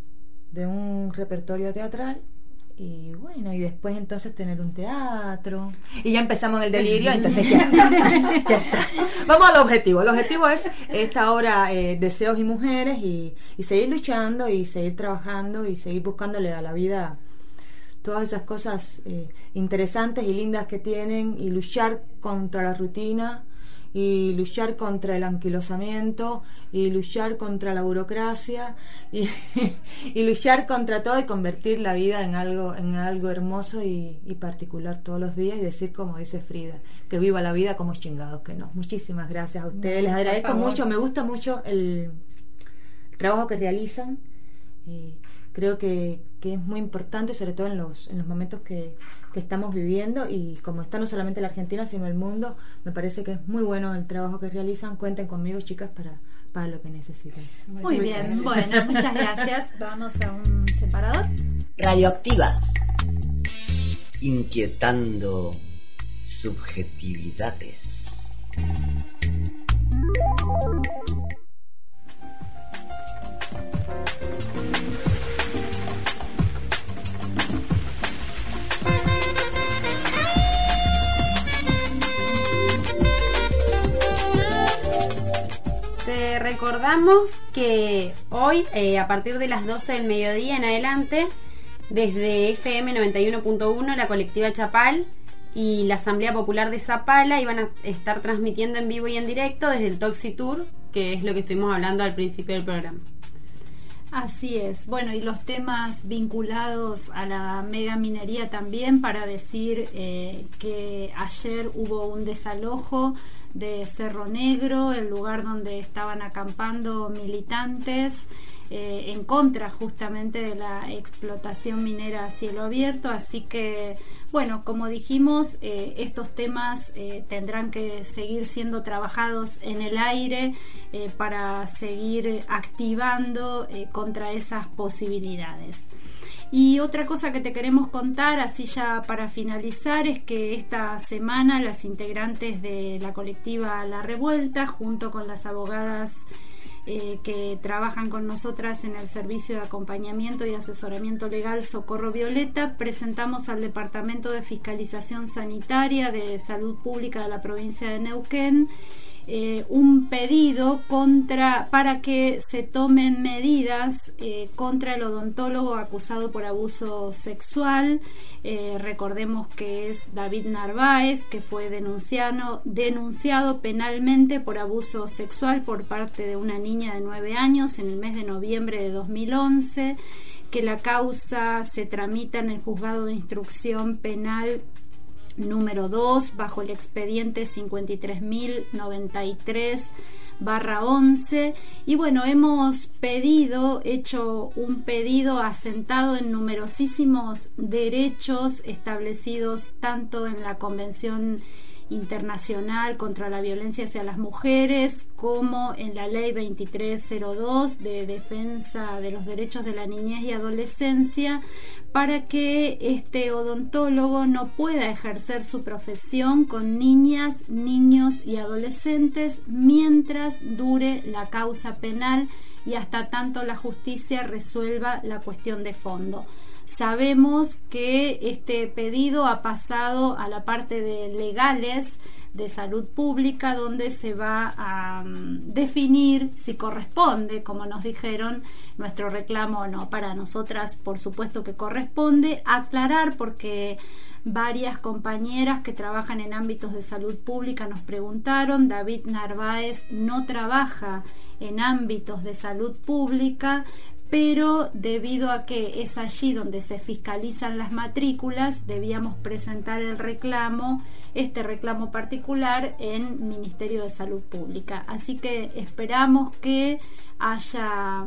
teatral, y bueno, y después entonces tener un teatro, y ya empezamos en el delirio, entonces ya está. Vamos al objetivo. El objetivo es esta obra, Deseos y Mujeres, y seguir luchando y seguir trabajando y seguir buscándole a la vida todas esas cosas interesantes y lindas que tienen, y luchar contra la rutina, y luchar contra el anquilosamiento, y luchar contra la burocracia, y luchar contra todo, y convertir la vida en algo hermoso y particular todos los días, y decir, como dice Frida, que viva la vida como chingados que no. Muchísimas gracias a ustedes, les agradezco mucho, me gusta mucho el trabajo que realizan, creo que que es muy importante, sobre todo en los momentos que estamos viviendo, y como está no solamente la Argentina sino el mundo, me parece que es muy bueno el trabajo que realizan. Cuenten conmigo, chicas, para lo que necesiten. Muy bien, bueno, muchas gracias. Vamos a un separador. Radioactivas. Inquietando subjetividades. Te recordamos que hoy, a partir de las 12 del mediodía en adelante, desde FM 91.1, la colectiva Chapal y la Asamblea Popular de Zapala iban a estar transmitiendo en vivo y en directo desde el Toxi Tour, que es lo que estuvimos hablando al principio del programa. Así es. Bueno, y los temas vinculados a la megaminería también, para decir que ayer hubo un desalojo de Cerro Negro, el lugar donde estaban acampando militantes en contra justamente de la explotación minera a cielo abierto. Así que, bueno, como dijimos, estos temas tendrán que seguir siendo trabajados en el aire para seguir activando contra esas posibilidades. Y otra cosa que te queremos contar, así ya para finalizar, es que esta semana las integrantes de la colectiva La Revuelta, junto con las abogadas que trabajan con nosotras en el servicio de acompañamiento y asesoramiento legal Socorro Violeta, presentamos al Departamento de Fiscalización Sanitaria de Salud Pública de la provincia de Neuquén un pedido para que se tomen medidas contra el odontólogo acusado por abuso sexual. Recordemos que es David Narváez, que fue denunciado penalmente por abuso sexual por parte de una niña de 9 años en el mes de noviembre de 2011, que la causa se tramita en el Juzgado de Instrucción Penal número 2 bajo el expediente 53.093/11. Y bueno, hemos hecho un pedido asentado en numerosísimos derechos establecidos tanto en la Convención Internacional contra la Violencia hacia las Mujeres como en la Ley 2302 de Defensa de los Derechos de la Niñez y Adolescencia, para que este odontólogo no pueda ejercer su profesión con niñas, niños y adolescentes mientras dure la causa penal y hasta tanto la justicia resuelva la cuestión de fondo. Sabemos que este pedido ha pasado a la parte de legales de salud pública, donde se va a definir si corresponde, como nos dijeron, nuestro reclamo o no. Para nosotras, por supuesto que corresponde. Aclarar, porque varias compañeras que trabajan en ámbitos de salud pública nos preguntaron, David Narváez no trabaja en ámbitos de salud pública, pero debido a que es allí donde se fiscalizan las matrículas, debíamos presentar este reclamo particular en Ministerio de Salud Pública. Así que esperamos que haya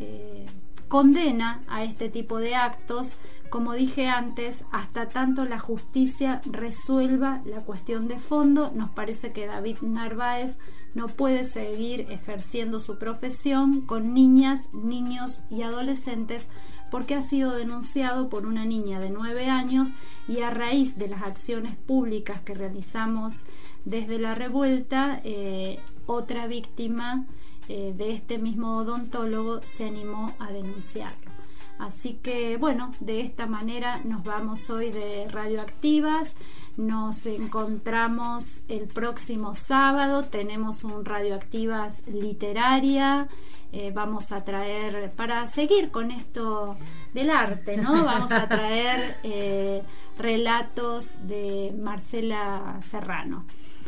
condena a este tipo de actos, como dije antes, hasta tanto la justicia resuelva la cuestión de fondo. Nos parece que David Narváez no puede seguir ejerciendo su profesión con niñas, niños y adolescentes, porque ha sido denunciado por una niña de 9 años, y a raíz de las acciones públicas que realizamos desde La Revuelta, otra víctima de este mismo odontólogo se animó a denunciarlo. Así que bueno, de esta manera nos vamos hoy de Radioactivas. Nos encontramos el próximo sábado. Tenemos un Radioactivas literaria. Vamos a traer, para seguir con esto del arte, ¿no? Vamos a traer relatos de Marcela Serrano.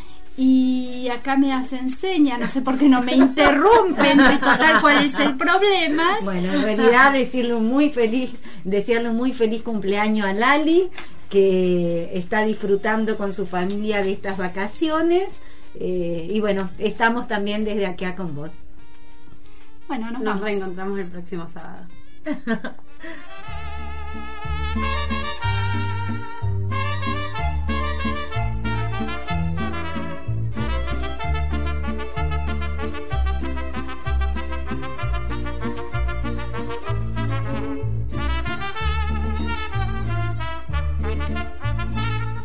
Y acá me hacen señas, no sé por qué no me interrumpen, si total cuál es el problema. Bueno, en realidad desearle un muy feliz cumpleaños a Lali, que está disfrutando con su familia de estas vacaciones, y bueno, estamos también desde acá con vos. Bueno, nos reencontramos el próximo sábado.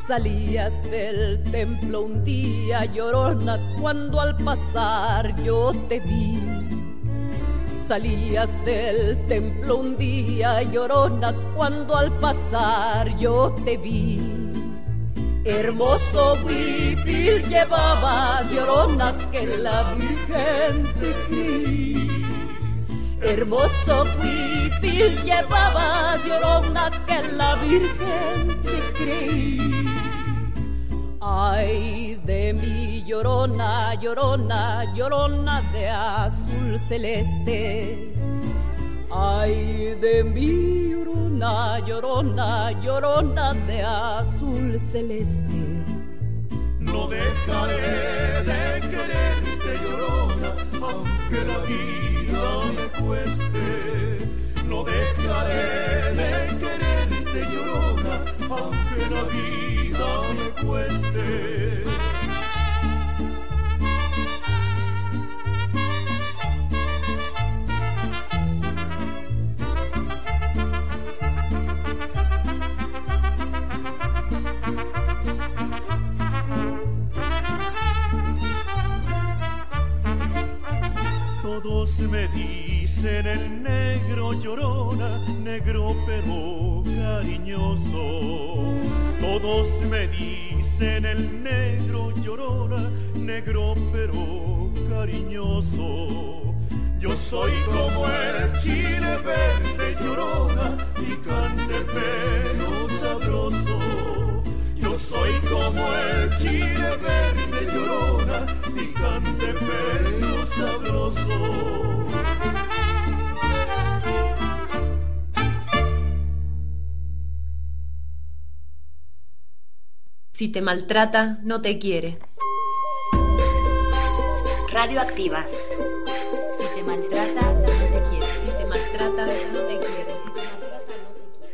Salías del templo un día, Llorona, cuando al pasar yo te vi. Salías del templo un día, Llorona, cuando al pasar yo te vi. Hermoso huipil llevabas, Llorona, que la Virgen te creí. Hermoso huipil llevabas, Llorona, que la Virgen te creí. Ay de mí, Llorona, Llorona, Llorona de azul celeste. Ay de mí, Llorona, Llorona, Llorona de azul celeste. No dejaré de quererte, Llorona, aunque la vida me cueste. No dejaré de quererte, Llorona, aunque la vida me cueste. Todos me dicen el negro, Llorona, negro pero cariñoso. Todos me dicen el negro, Llorona, negro pero cariñoso. Yo soy como el chile verde, Llorona, picante pero sabroso. Yo soy como el chile verde, Llorona, picante pero sabroso. Si te maltrata, no te quiere. Radioactivas. Si te maltrata, no te quiere. Si te maltrata, no te quiere.